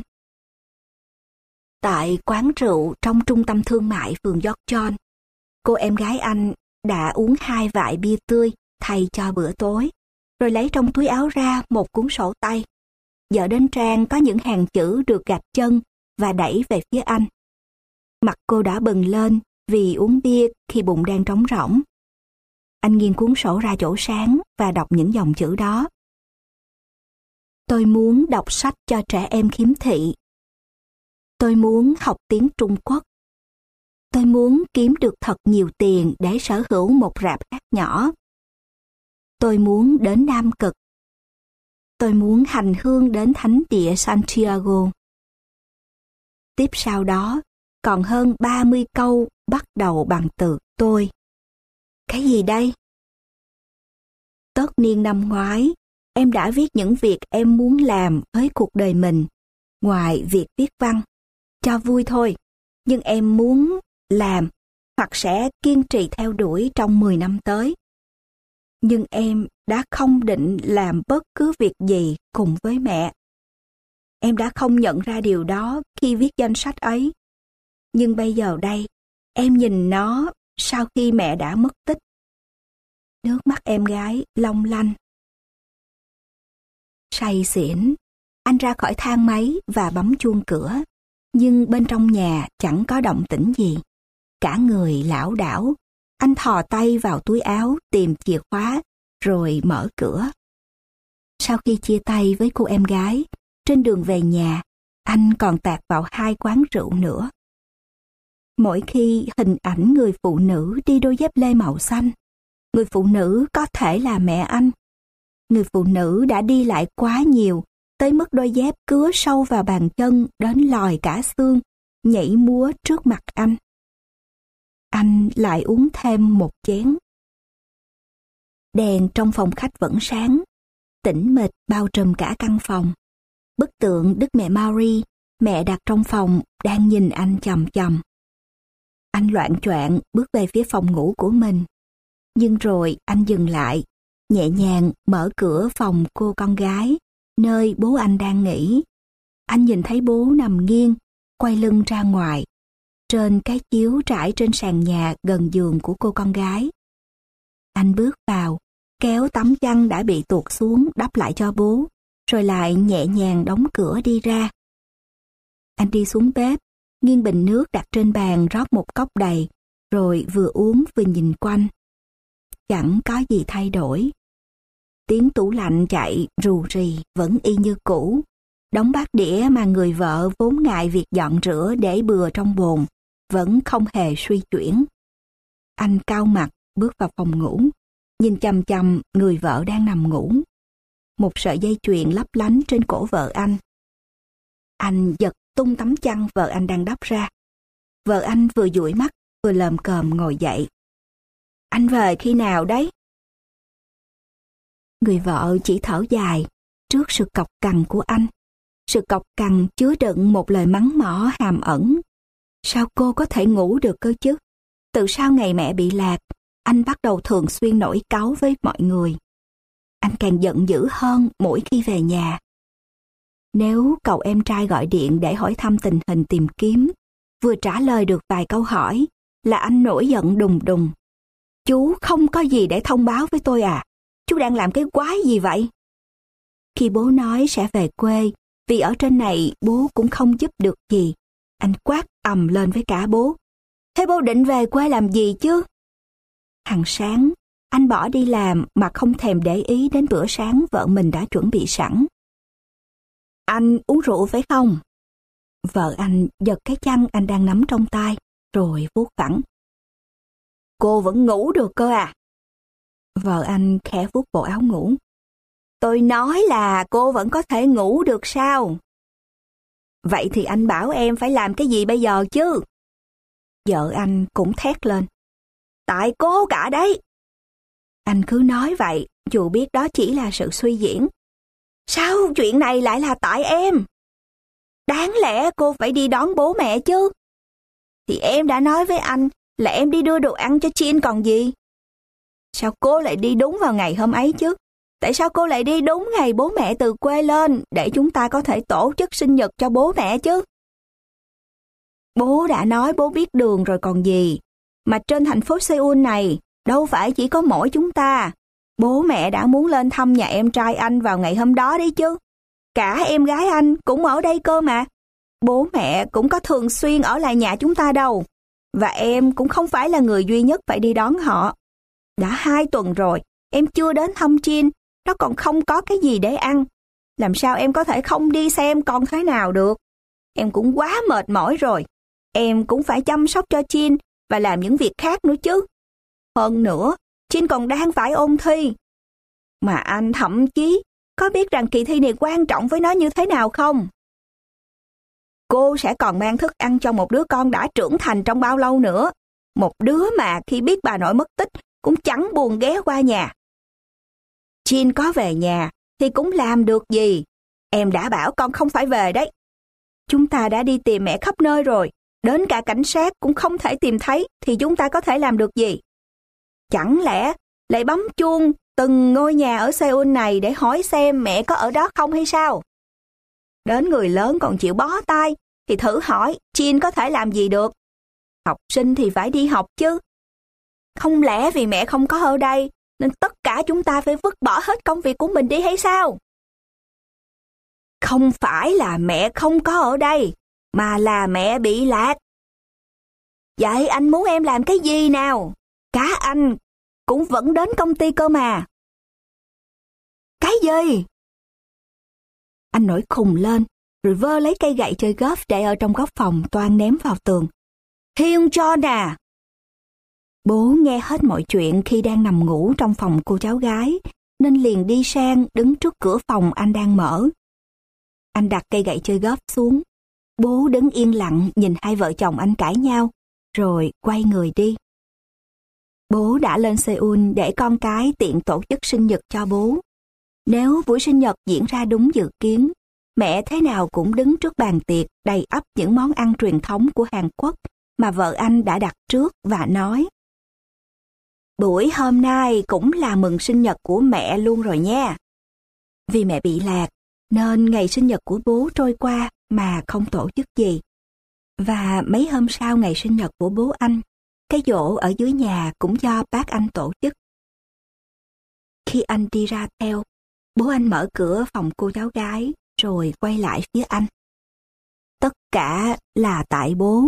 Tại quán rượu trong trung tâm thương mại phường Yorkton, cô em gái anh đã uống hai vại bia tươi thay cho bữa tối, rồi lấy trong túi áo ra một cuốn sổ tay. Dở đến trang có những hàng chữ được gạch chân và đẩy về phía anh. Mặt cô đã bừng lên vì uống bia khi bụng đang trống rỗng. Anh nghiêng cuốn sổ ra chỗ sáng và đọc những dòng chữ đó. Tôi muốn đọc sách cho trẻ em khiếm thị. Tôi muốn học tiếng Trung Quốc. Tôi muốn kiếm được thật nhiều tiền để sở hữu một rạp hát nhỏ. Tôi muốn đến Nam Cực. Tôi muốn hành hương đến thánh địa Santiago. Tiếp sau đó, còn hơn ba mươi câu bắt đầu bằng từ tôi. Cái gì đây? Tất niên năm ngoái, em đã viết những việc em muốn làm với cuộc đời mình, ngoài việc viết văn. Cho vui thôi, nhưng em muốn làm hoặc sẽ kiên trì theo đuổi trong mười năm tới. Nhưng em đã không định làm bất cứ việc gì cùng với mẹ. Em đã không nhận ra điều đó khi viết danh sách ấy. Nhưng bây giờ đây, em nhìn nó sau khi mẹ đã mất tích. Nước mắt em gái long lanh. Say xỉn, anh ra khỏi thang máy và bấm chuông cửa. Nhưng bên trong nhà chẳng có động tĩnh gì. Cả người lảo đảo, anh thò tay vào túi áo tìm chìa khóa, rồi mở cửa. Sau khi chia tay với cô em gái, trên đường về nhà, anh còn tạt vào hai quán rượu nữa. Mỗi khi hình ảnh người phụ nữ đi đôi dép lê màu xanh, người phụ nữ có thể là mẹ anh. Người phụ nữ đã đi lại quá nhiều, tới mức đôi dép cứa sâu vào bàn chân đến lòi cả xương, nhảy múa trước mặt anh. Anh lại uống thêm một chén. Đèn trong phòng khách vẫn sáng, tĩnh mịch bao trùm cả căn phòng. Bức tượng Đức Mẹ Mary, mẹ đặt trong phòng, đang nhìn anh chằm chằm. Anh loạng choạng bước về phía phòng ngủ của mình. Nhưng rồi anh dừng lại, nhẹ nhàng mở cửa phòng cô con gái, nơi bố anh đang nghỉ. Anh nhìn thấy bố nằm nghiêng, quay lưng ra ngoài, trên cái chiếu trải trên sàn nhà gần giường của cô con gái. Anh bước vào, kéo tấm chăn đã bị tuột xuống đắp lại cho bố, rồi lại nhẹ nhàng đóng cửa đi ra. Anh đi xuống bếp, nghiêng bình nước đặt trên bàn rót một cốc đầy, rồi vừa uống vừa nhìn quanh. Chẳng có gì thay đổi. Tiếng tủ lạnh chạy rù rì vẫn y như cũ. Đống bát đĩa mà người vợ vốn ngại việc dọn rửa để bừa trong bồn vẫn không hề suy chuyển. Anh cau mặt bước vào phòng ngủ, nhìn chằm chằm người vợ đang nằm ngủ. Một sợi dây chuyền lấp lánh trên cổ vợ anh. Anh giật tung tấm chăn vợ anh đang đắp ra. Vợ anh vừa dụi mắt vừa lờm cờm ngồi dậy. Anh về khi nào đấy? Người vợ chỉ thở dài trước sự cộc cằn của anh. Sự cộc cằn chứa đựng một lời mắng mỏ hàm ẩn. Sao cô có thể ngủ được cơ chứ? Từ sau ngày mẹ bị lạc, anh bắt đầu thường xuyên nổi cáu với mọi người. Anh càng giận dữ hơn mỗi khi về nhà. Nếu cậu em trai gọi điện để hỏi thăm tình hình tìm kiếm, vừa trả lời được vài câu hỏi là anh nổi giận đùng đùng. Chú không có gì để thông báo với tôi à? Chú đang làm cái quái gì vậy? Khi bố nói sẽ về quê, vì ở trên này bố cũng không giúp được gì, anh quát ầm lên với cả bố. Thế bố định về quê làm gì chứ? Hàng sáng, anh bỏ đi làm mà không thèm để ý đến bữa sáng vợ mình đã chuẩn bị sẵn. Anh uống rượu phải không? Vợ anh giật cái chăn anh đang nắm trong tay, rồi vuốt vẳng. Cô vẫn ngủ được cơ à? Vợ anh khẽ vuốt bộ áo ngủ. Tôi nói là cô vẫn có thể ngủ được sao? Vậy thì anh bảo em phải làm cái gì bây giờ chứ? Vợ anh cũng thét lên. Tại cô cả đấy. Anh cứ nói vậy, dù biết đó chỉ là sự suy diễn. Sao chuyện này lại là tại em? Đáng lẽ cô phải đi đón bố mẹ chứ. Thì em đã nói với anh là em đi đưa đồ ăn cho Chin còn gì. Sao cô lại đi đúng vào ngày hôm ấy chứ? Tại sao cô lại đi đúng ngày bố mẹ từ quê lên để chúng ta có thể tổ chức sinh nhật cho bố mẹ chứ? Bố đã nói bố biết đường rồi còn gì. Mà trên thành phố Seoul này, đâu phải chỉ có mỗi chúng ta. Bố mẹ đã muốn lên thăm nhà em trai anh vào ngày hôm đó đấy chứ. Cả em gái anh cũng ở đây cơ mà. Bố mẹ cũng có thường xuyên ở lại nhà chúng ta đâu. Và em cũng không phải là người duy nhất phải đi đón họ. Đã hai tuần rồi, em chưa đến thăm Chin, nó còn không có cái gì để ăn. Làm sao em có thể không đi xem con thế nào được? Em cũng quá mệt mỏi rồi. Em cũng phải chăm sóc cho Chin và làm những việc khác nữa chứ. Hơn nữa, Chin còn đang phải ôn thi. Mà anh thậm chí có biết rằng kỳ thi này quan trọng với nó như thế nào không? Cô sẽ còn mang thức ăn cho một đứa con đã trưởng thành trong bao lâu nữa. Một đứa mà khi biết bà nội mất tích cũng chẳng buồn ghé qua nhà. Jean có về nhà thì cũng làm được gì. Em đã bảo con không phải về đấy. Chúng ta đã đi tìm mẹ khắp nơi rồi. Đến cả cảnh sát cũng không thể tìm thấy thì chúng ta có thể làm được gì? Chẳng lẽ lại bấm chuông từng ngôi nhà ở Seoul này để hỏi xem mẹ có ở đó không hay sao? Đến người lớn còn chịu bó tay thì thử hỏi Jean có thể làm gì được? Học sinh thì phải đi học chứ. Không lẽ vì mẹ không có ở đây nên tất cả chúng ta phải vứt bỏ hết công việc của mình đi hay sao? Không phải là mẹ không có ở đây, mà là mẹ bị lạc. Vậy anh muốn em làm cái gì nào? Cả anh cũng vẫn đến công ty cơ mà. Cái gì? Anh nổi khùng lên, rồi vơ lấy cây gậy chơi golf để ở trong góc phòng toan ném vào tường. Hyun John à! Bố nghe hết mọi chuyện khi đang nằm ngủ trong phòng cô cháu gái, nên liền đi sang đứng trước cửa phòng anh đang mở. Anh đặt cây gậy chơi golf xuống. Bố đứng yên lặng nhìn hai vợ chồng anh cãi nhau, rồi quay người đi. Bố đã lên Seoul để con cái tiện tổ chức sinh nhật cho bố. Nếu buổi sinh nhật diễn ra đúng dự kiến, mẹ thế nào cũng đứng trước bàn tiệc đầy ắp những món ăn truyền thống của Hàn Quốc mà vợ anh đã đặt trước và nói: buổi hôm nay cũng là mừng sinh nhật của mẹ luôn rồi nha. Vì mẹ bị lạc, nên ngày sinh nhật của bố trôi qua mà không tổ chức gì. Và mấy hôm sau ngày sinh nhật của bố anh, cái giỗ ở dưới nhà cũng do bác anh tổ chức. Khi anh đi ra theo, bố anh mở cửa phòng cô cháu gái rồi quay lại phía anh. Tất cả là tại bố.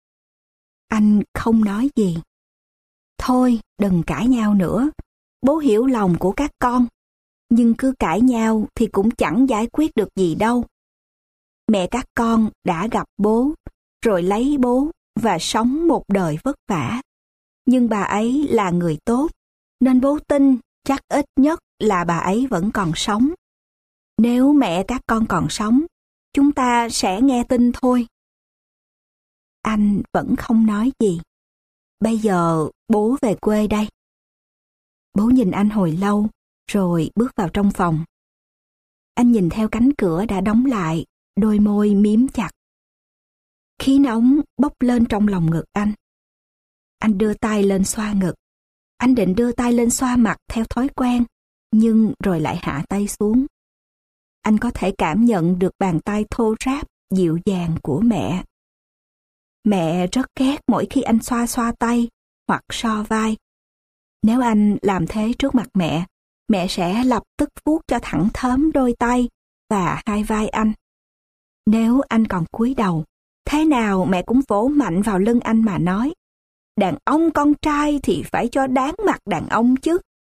Anh không nói gì. Thôi, đừng cãi nhau nữa. Bố hiểu lòng của các con. Nhưng cứ cãi nhau thì cũng chẳng giải quyết được gì đâu. Mẹ các con đã gặp bố, rồi lấy bố và sống một đời vất vả. Nhưng bà ấy là người tốt, nên bố tin chắc ít nhất là bà ấy vẫn còn sống. Nếu mẹ các con còn sống, chúng ta sẽ nghe tin thôi. Anh vẫn không nói gì. Bây giờ bố về quê đây. Bố nhìn anh hồi lâu, rồi bước vào trong phòng. Anh nhìn theo cánh cửa đã đóng lại, đôi môi mím chặt. Khí nóng bốc lên trong lòng ngực anh. Anh đưa tay lên xoa ngực. Anh định đưa tay lên xoa mặt theo thói quen, nhưng rồi lại hạ tay xuống. Anh có thể cảm nhận được bàn tay thô ráp, dịu dàng của mẹ. Mẹ rất ghét mỗi khi anh xoa xoa tay hoặc so vai. Nếu anh làm thế trước mặt mẹ, mẹ sẽ lập tức vuốt cho thẳng thớm đôi tay và hai vai anh. Nếu anh còn cúi đầu, thế nào mẹ cũng vỗ mạnh vào lưng anh mà nói: đàn ông con trai thì phải cho đáng mặt đàn ông chứ.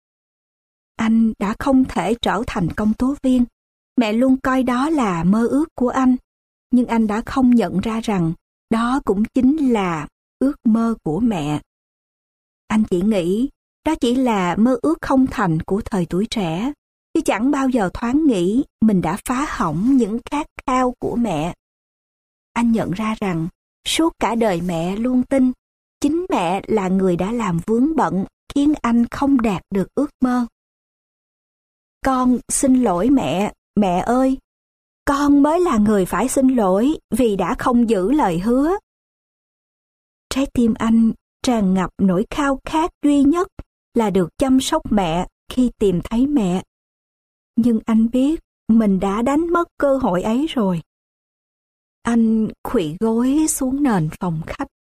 Anh đã không thể trở thành công tố viên. Mẹ luôn coi đó là mơ ước của anh, nhưng anh đã không nhận ra rằng đó cũng chính là ước mơ của mẹ. Anh chỉ nghĩ đó chỉ là mơ ước không thành của thời tuổi trẻ, chứ chẳng bao giờ thoáng nghĩ mình đã phá hỏng những khát khao của mẹ. Anh nhận ra rằng suốt cả đời mẹ luôn tin chính mẹ là người đã làm vướng bận khiến anh không đạt được ước mơ. Con xin lỗi mẹ, mẹ ơi. Con mới là người phải xin lỗi vì đã không giữ lời hứa. Trái tim anh tràn ngập nỗi khao khát duy nhất là được chăm sóc mẹ khi tìm thấy mẹ. Nhưng anh biết mình đã đánh mất cơ hội ấy rồi. Anh khuỵu gối xuống nền phòng khách.